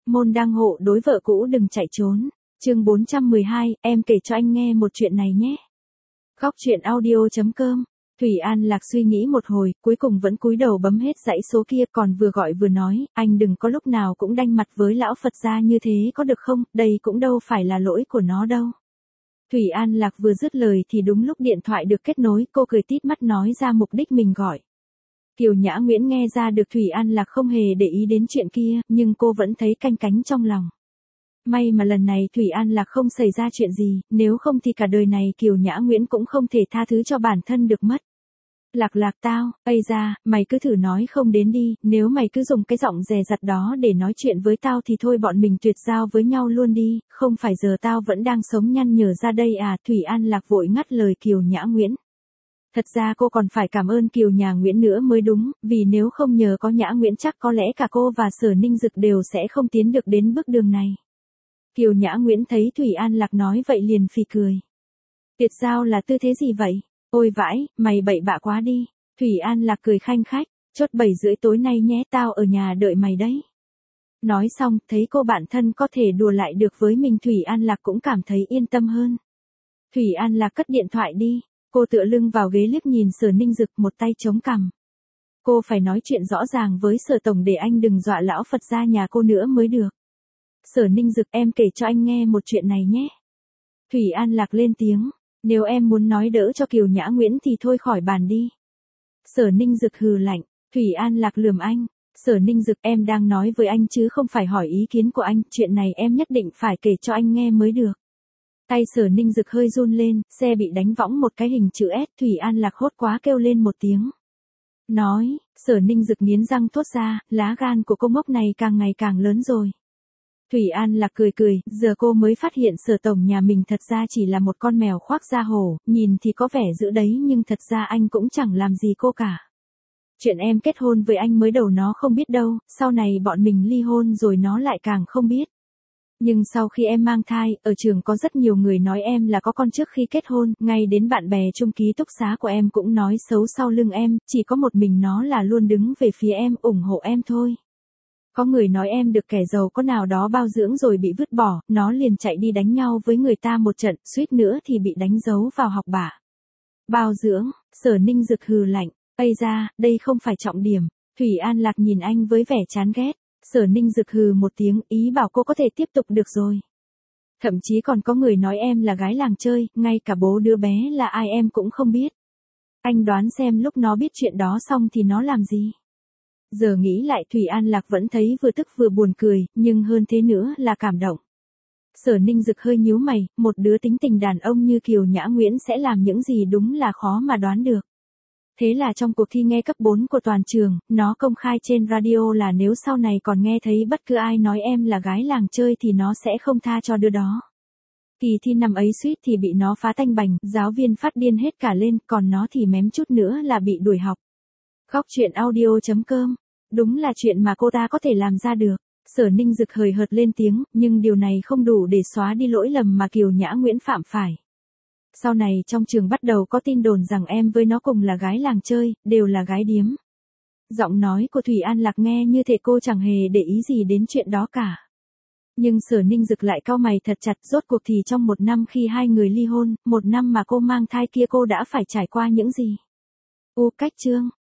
môn đăng hộ đối vợ cũ đừng chạy trốn. Chương 412, em kể cho anh nghe một chuyện này nhé. Góc truyện audio.com. Thủy An Lạc suy nghĩ một hồi, cuối cùng vẫn cúi đầu bấm hết dãy số kia, còn vừa gọi vừa nói, anh đừng có lúc nào cũng đanh mặt với lão Phật gia như thế có được không, đây cũng đâu phải là lỗi của nó đâu. Thủy An Lạc vừa dứt lời thì đúng lúc điện thoại được kết nối, cô cười tít mắt nói ra mục đích mình gọi. Kiều Nhã Nguyễn nghe ra được Thủy An Lạc không hề để ý đến chuyện kia, nhưng cô vẫn thấy canh cánh trong lòng. May mà lần này Thủy An Lạc không xảy ra chuyện gì, nếu không thì cả đời này Kiều Nhã Nguyễn cũng không thể tha thứ cho bản thân được mất. Lạc tao, ây da, mày cứ thử nói không đến đi, nếu mày cứ dùng cái giọng dè dặt đó để nói chuyện với tao thì thôi bọn mình tuyệt giao với nhau luôn đi, không phải giờ tao vẫn đang sống nhăn nhở ra đây à. Thủy An Lạc vội ngắt lời Kiều Nhã Nguyễn. Thật ra cô còn phải cảm ơn Kiều Nhà Nguyễn nữa mới đúng, vì nếu không nhờ có Nhã Nguyễn chắc có lẽ cả cô và Sở Ninh Dực đều sẽ không tiến được đến bước đường này. Kiều Nhã Nguyễn thấy Thủy An Lạc nói vậy liền phì cười. Tuyệt giao là tư thế gì vậy? Ôi vãi, mày bậy bạ quá đi. Thủy An Lạc cười khanh khách, chốt 7:30 tối nay nhé, tao ở nhà đợi mày đấy. Nói xong, thấy cô bạn thân có thể đùa lại được với mình, Thủy An Lạc cũng cảm thấy yên tâm hơn. Thủy An Lạc cất điện thoại đi, cô tựa lưng vào ghế liếc nhìn Sở Ninh Dực, một tay chống cằm. Cô phải nói chuyện rõ ràng với Sở Tổng để anh đừng dọa lão Phật gia nhà cô nữa mới được. Sở Ninh Dực, em kể cho anh nghe một chuyện này nhé. Thủy An Lạc lên tiếng. Nếu em muốn nói đỡ cho Kiều Nhã Nguyễn thì thôi khỏi bàn đi. Sở Ninh Dực hừ lạnh. Thủy An Lạc lườm anh. Sở Ninh Dực, em đang nói với anh chứ không phải hỏi ý kiến của anh, chuyện này em nhất định phải kể cho anh nghe mới được. Tay Sở Ninh Dực hơi run lên, xe bị đánh võng một cái hình chữ S, Thủy An Lạc hốt quá kêu lên một tiếng. Nói, Sở Ninh Dực nghiến răng thốt ra, lá gan của cô ngốc này càng ngày càng lớn rồi. Thủy An Lạc cười, giờ cô mới phát hiện Sở Tổng nhà mình thật ra chỉ là một con mèo khoác da hổ, nhìn thì có vẻ dữ đấy nhưng thật ra anh cũng chẳng làm gì cô cả. Chuyện em kết hôn với anh mới đầu nó không biết đâu, sau này bọn mình ly hôn rồi nó lại càng không biết. Nhưng sau khi em mang thai, ở trường có rất nhiều người nói em là có con trước khi kết hôn, ngay đến bạn bè chung ký túc xá của em cũng nói xấu sau lưng em, chỉ có một mình nó là luôn đứng về phía em, ủng hộ em thôi. Có người nói em được kẻ giàu có nào đó bao dưỡng rồi bị vứt bỏ, nó liền chạy đi đánh nhau với người ta một trận, suýt nữa thì bị đánh dấu vào học bạ. Bao dưỡng, Sở Ninh Dực hừ lạnh, ây da, đây không phải trọng điểm. Thủy An Lạc nhìn anh với vẻ chán ghét. Sở Ninh Dực hừ một tiếng, ý bảo cô có thể tiếp tục được rồi. Thậm chí còn có người nói em là gái làng chơi, ngay cả bố đứa bé là ai em cũng không biết. Anh đoán xem lúc nó biết chuyện đó xong thì nó làm gì? Giờ nghĩ lại Thủy An Lạc vẫn thấy vừa tức vừa buồn cười, nhưng hơn thế nữa là cảm động. Sở Ninh Dực hơi nhíu mày, một đứa tính tình đàn ông như Kiều Nhã Nguyễn sẽ làm những gì đúng là khó mà đoán được. Thế là trong cuộc thi nghe cấp 4 của toàn trường, nó công khai trên radio là nếu sau này còn nghe thấy bất cứ ai nói em là gái làng chơi thì nó sẽ không tha cho đứa đó. Kỳ thi năm ấy suýt thì bị nó phá tanh bành, giáo viên phát điên hết cả lên, còn nó thì mém chút nữa là bị đuổi học. Góc truyện audio.com. Đúng là chuyện mà cô ta có thể làm ra được. Sở Ninh Dực hời hợt lên tiếng, nhưng điều này không đủ để xóa đi lỗi lầm mà Kiều Nhã Nguyễn phạm phải. Sau này trong trường bắt đầu có tin đồn rằng em với nó cùng là gái làng chơi, đều là gái điếm. Giọng nói của Thủy An Lạc nghe như thể cô chẳng hề để ý gì đến chuyện đó cả. Nhưng Sở Ninh Dực lại cau mày thật chặt, rốt cuộc thì trong một năm khi hai người ly hôn, một năm mà cô mang thai kia cô đã phải trải qua những gì? Cách chương.